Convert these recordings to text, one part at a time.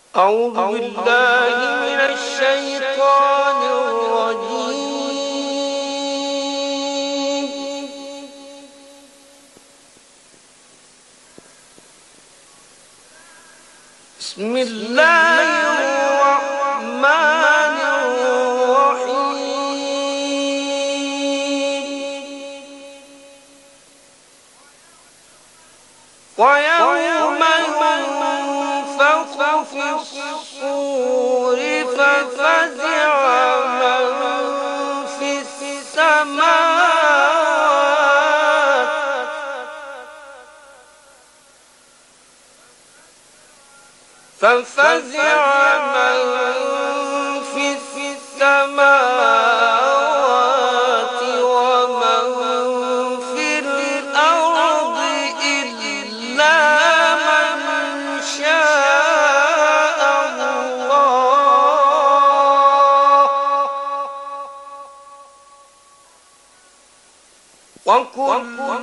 أعوذ بالله من الشيطان الرجيم. بسم الله الرحمن الرحيم. ويوم ينفخ في الصور ففزع من في السماوات ومن في الأرض إلا من شاء الله وكل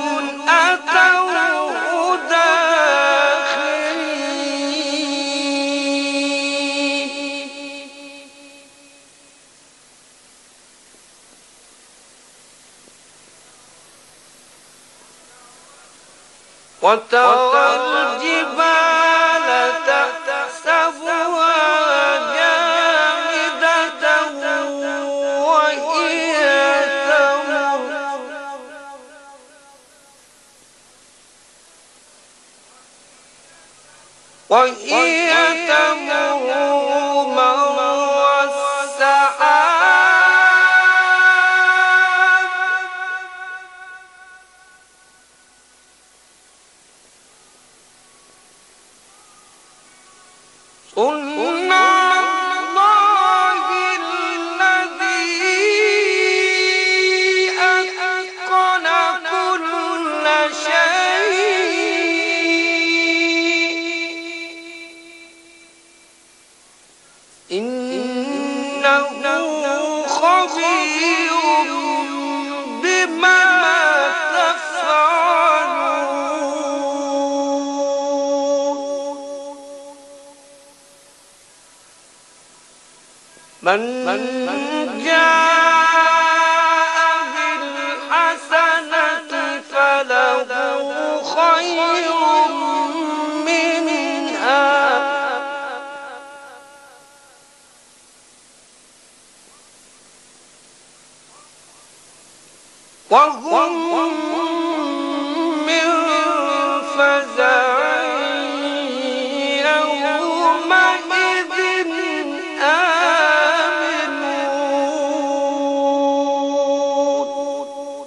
أتوه داخرين. وترى الجبال تحسبها جامدة وهي تمر مر السحاب صنع الله الذي أتقن كل شيء إنه خبير بما تفعلون. من جاء بالحسنة فله خير منها وهم من فزع يومئذ آمنون.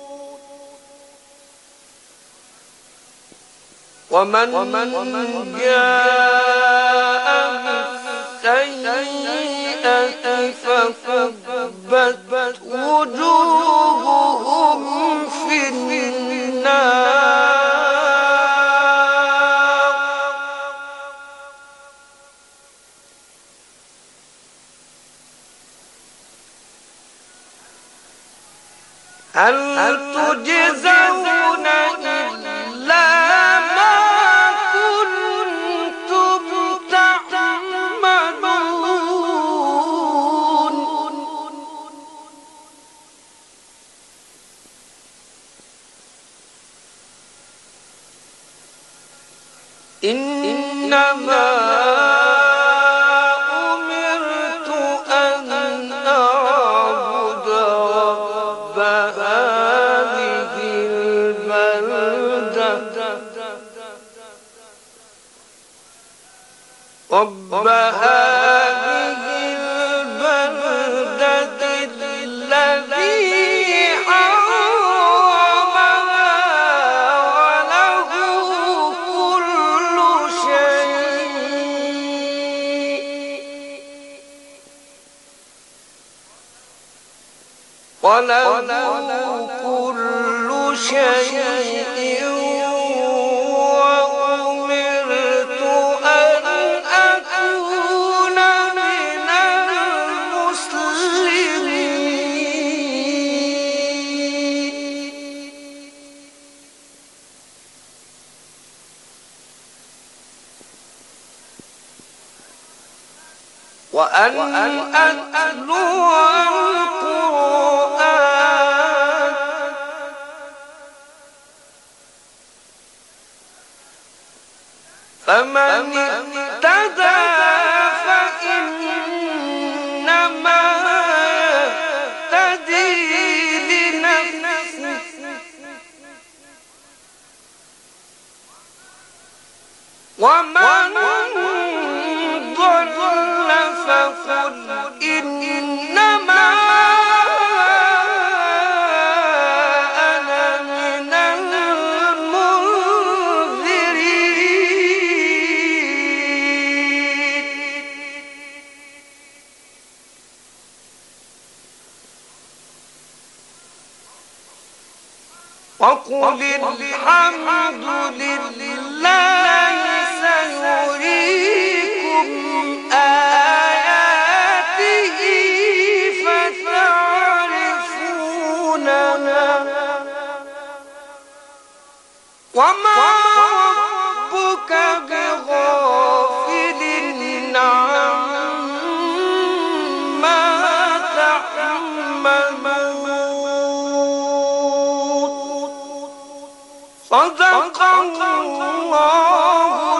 ومن جاء بالسيئة فكبت وجوههم في النار هل تجزون إلا ما كنتم تعملون. إنما أمرت أن أعبد رب هذه البلدة الذي حرمها وله كل شيء وأمرت أن أكون من المسلمين. وأن أتلو القرآن فمن اهتدى فإنما يهتدي لنفسه ومن ضل فقل إنما أنا من المنذرين وقل الحمد لله سيريكم آياته فتعرفونها وما ربك بغافل عما تعملون صدق الله